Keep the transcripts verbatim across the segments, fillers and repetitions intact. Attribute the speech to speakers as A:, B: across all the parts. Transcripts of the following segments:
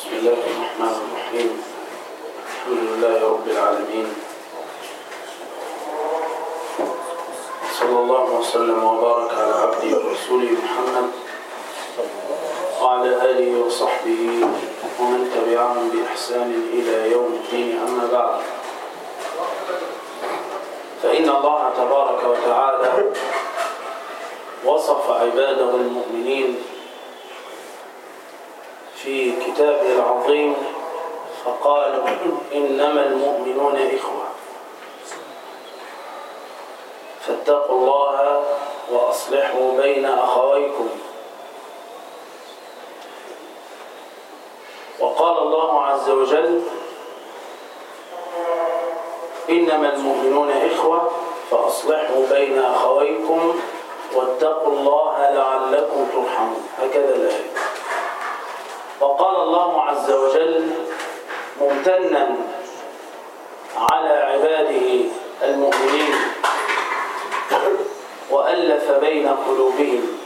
A: بسم الله الرحمن الرحيم. الحمد لله رب العالمين، صلى الله وسلم وبارك على عبده ورسوله محمد وعلى آله وصحبه ومن تبعهم بإحسان إلى يوم الدين. أما بعد، فإن الله تبارك وتعالى وصف عباده المؤمنين في كتابه العظيم فقال: إنما المؤمنون إخوة فاتقوا الله وأصلحوا بين أخويكم. وقال الله عز وجل: إنما المؤمنون إخوة فأصلحوا بين أخويكم واتقوا الله لعلكم ترحمون. هكذا الآية. وقال الله عز وجل ممتنا على عباده المؤمنين وألف بين قلوبهم،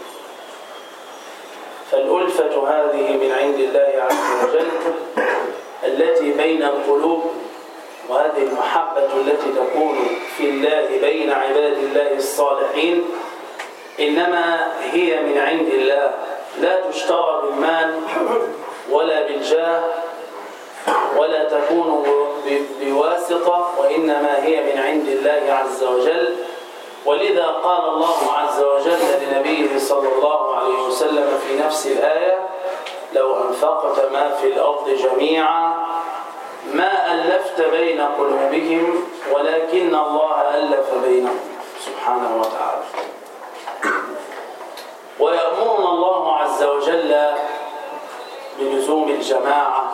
A: فالألفة هذه من عند الله عز وجل التي بين القلوب، وهذه المحبة التي تكون في الله بين عباد الله الصالحين إنما هي من عند الله، لا تشترى بالمال ولا بالجاه ولا تكون بواسطة، وإنما هي من عند الله عز وجل. ولذا قال الله عز وجل لنبيه صلى الله عليه وسلم في نفس الآية: لو أنفقت ما في الأرض جميعا ما ألفت بين قلوبهم ولكن الله ألف بينهم سبحانه وتعالى. ويأمرنا الله عز وجل بلزوم الجماعة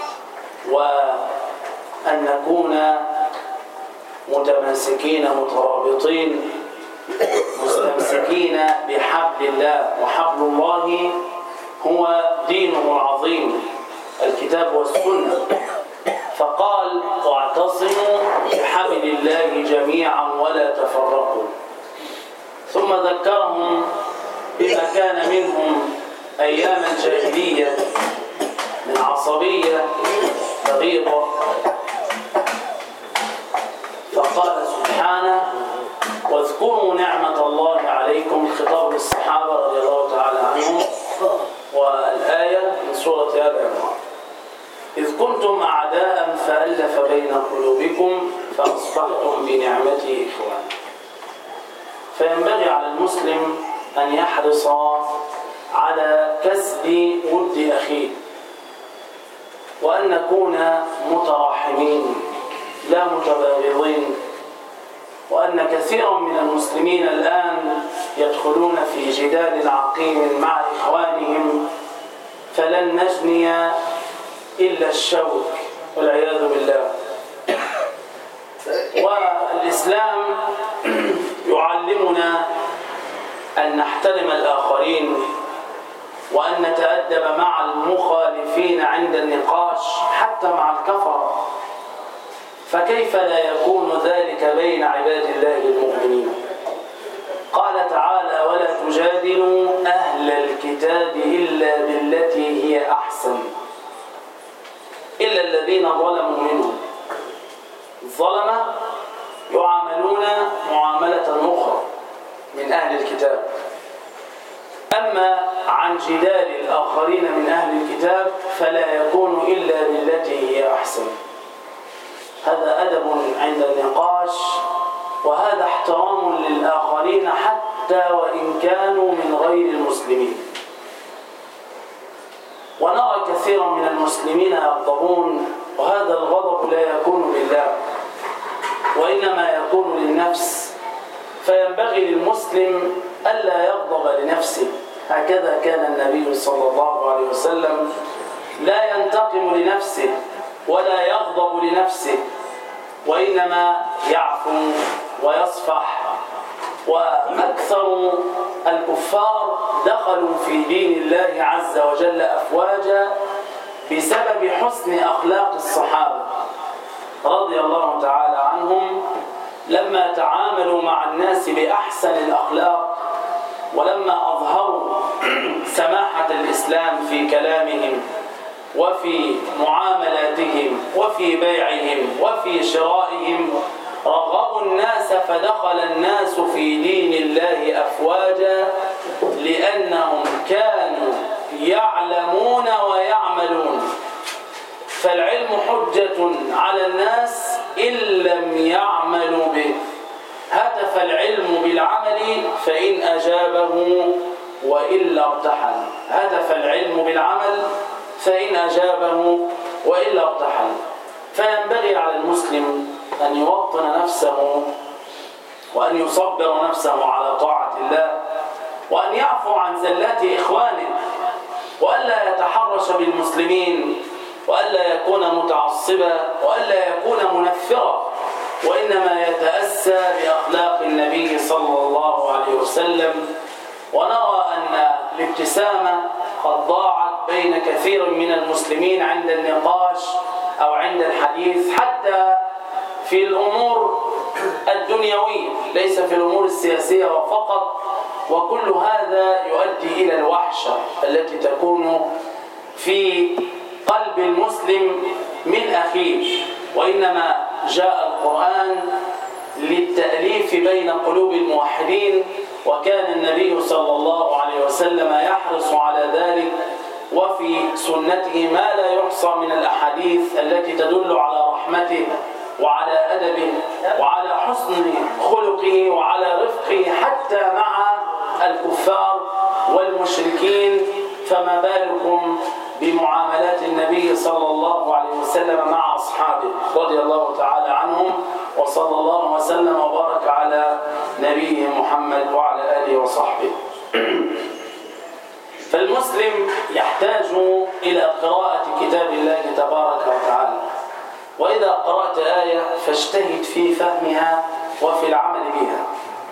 A: وأن نكون متمسكين مترابطين مستمسكين بحبل الله، وحبل الله هو دينه العظيم الكتاب والسنة. فقال: واعتصموا بحبل الله جميعا ولا تفرقوا. ثم ذكرهم بما كان منهم أيام الجاهلية من عصبية بغيضة، فقال سبحانه: واذكروا نعمة الله عليكم، خطاب للصحابة رضي الله تعالى عنهم. والآية من سورة آل عمران: إذ كنتم أعداء فألف بين قلوبكم فأصبحتم بنعمته إخوانا. فينبغي على المسلم أن يحرص على كسب ود أخيه، وأن نكون متراحمين لا متباغضين. وأن كثيرا من المسلمين الآن يدخلون في جدال عقيم مع إخوانهم فلن نجني إلا الشوك والعياذ بالله. والإسلام يعلمنا أن نحترم الآخرين وأن نتأدب مع المخالفين عند النقاش حتى مع الكفرة، فكيف لا يكون ذلك بين عباد الله المؤمنين؟ قال تعالى: ولا تجادلوا أهل الكتاب إلا بالتي هي أحسن إلا الذين ظلموا منهم. الظلمة يعاملون معاملة أخرى من أهل الكتاب. أما عن جدال الآخرين من أهل الكتاب فلا يكون إلا بالتي هي أحسن. هذا أدب عند النقاش، وهذا احترام للآخرين حتى وإن كانوا من غير المسلمين. ونرى كثيرا من المسلمين يغضبون، وهذا الغضب لا يكون لله وإنما يكون للنفس، فينبغي للمسلم ألا يغضب لنفسه. هكذا كان النبي صلى الله عليه وسلم لا ينتقم لنفسه ولا يغضب لنفسه، وإنما يعفو ويصفح. وأكثر الكفار دخلوا في دين الله عز وجل أفواجا بسبب حسن أخلاق الصحابة رضي الله تعالى عنهم، لما تعاملوا مع الناس بأحسن الأخلاق، ولما أظهروا سماحة الإسلام في كلامهم وفي معاملاتهم وفي بيعهم وفي شرائهم رغبوا الناس فدخل الناس في دين الله أفواجا لأنهم كانوا يعلمون ويعملون. فالعلم حجة على الناس إن لم يعملوا به. هتف العلم بالعمل فإن أجابه وإلا ارتحل. هتف العلم بالعمل فإن أجابه وإلا ارتحل. فينبغي على المسلم أن يوطن نفسه وأن يصبر نفسه على طاعة الله، وأن يعفو عن زلات إخوانه، وألا يتحرش بالمسلمين، وألا يكون متعصبا، وألا يكون منفرا، وإنما يتأسى بأخلاق النبي صلى الله عليه وسلم. ونرى أن الابتسامة قد ضاعت بين كثير من المسلمين عند النقاش أو عند الحديث، حتى في الأمور الدنيوية، ليس في الأمور السياسية فقط. وكل هذا يؤدي إلى الوحشة التي تكون في قلب المسلم من أخيه. وإنما جاء القرآن للتأليف بين قلوب الموحدين، وكان النبي صلى الله عليه وسلم يحرص على ذلك، وفي سنته ما لا يحصى من الأحاديث التي تدل على رحمته وعلى أدبه وعلى حسن خلقه وعلى رفقه حتى مع الكفار والمشركين. فما بالكم بمعاملات النبي صلى الله عليه وسلم مع أصحابه رضي الله تعالى عنهم، وصلى الله وسلم وبارك على نبيه محمد وعلى آله وصحبه. فالمسلم يحتاج إلى قراءة كتاب الله تبارك وتعالى، وإذا قرأت آية فاجتهد في فهمها وفي العمل بها.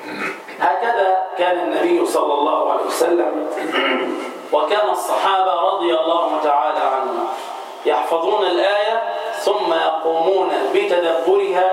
A: هكذا كان النبي صلى الله عليه وسلم، وكان الصحابة رضي الله تعالى عنهم يحفظون الآية ثم يقومون بتدبرها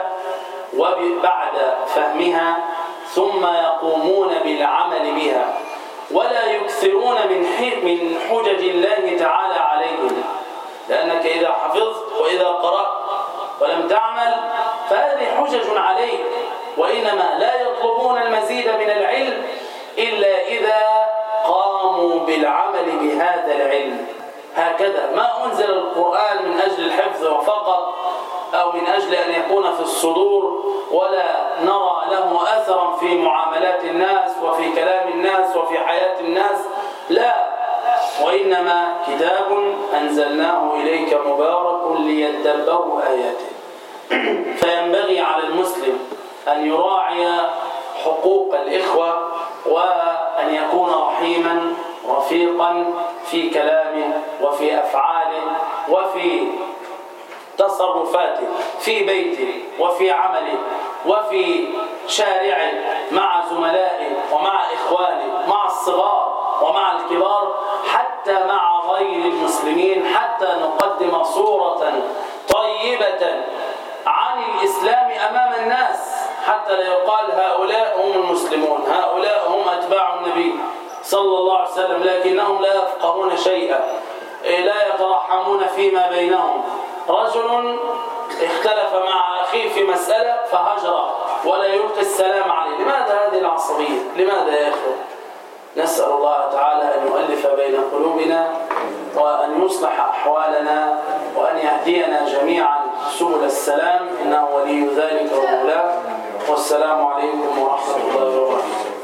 A: وبعد فهمها ثم يقومون بالعمل بها، ولا يكثرون من من حجج الله تعالى عليهم. لأنك إذا حفظت وإذا قرأت ولم تعمل فهذه حجج عليك، وإنما لا يطلبون المزيد من العلم إلا إذا قاموا بالعمل بهذا العلم. هكذا ما أنزل القرآن من أجل الحفظ فقط أو من أجل أن يكون في الصدور ولا نرى له أثرا في معاملات الناس وفي كلام الناس وفي حياة الناس، لا، وإنما كتاب أنزلناه إليك مبارك ليدبروا آياته. فينبغي على المسلم أن يراعي حقوق الإخوة، وأن يكون رحيما رفيقا في كلامه وفي أفعاله وفي تصرفاته في بيته وفي عمله وفي شارعه مع زملائه ومع إخوانه، مع الصغار ومع الكبار، حتى مع غير المسلمين، حتى نقدم صورة طيبة عن الإسلام أمام الناس، حتى لا يقال هؤلاء هم المسلمون، هؤلاء هم أتباع النبي صلى الله عليه وسلم، لكنهم لا يفقهون شيئا، لا يترحمون فيما بينهم. رجل اختلف مع أخيه في مسألة فهجر ولا يلقي السلام عليه. لماذا هذه العصبية؟ لماذا يا إخوة؟ نسأل الله تعالى أن يؤلف بين قلوبنا وأن يصلح أحوالنا وأن يهدينا جميعا سبل السلام، إنه ولي ذلك ومولاه. والسلام عليكم ورحمة الله وبركاته.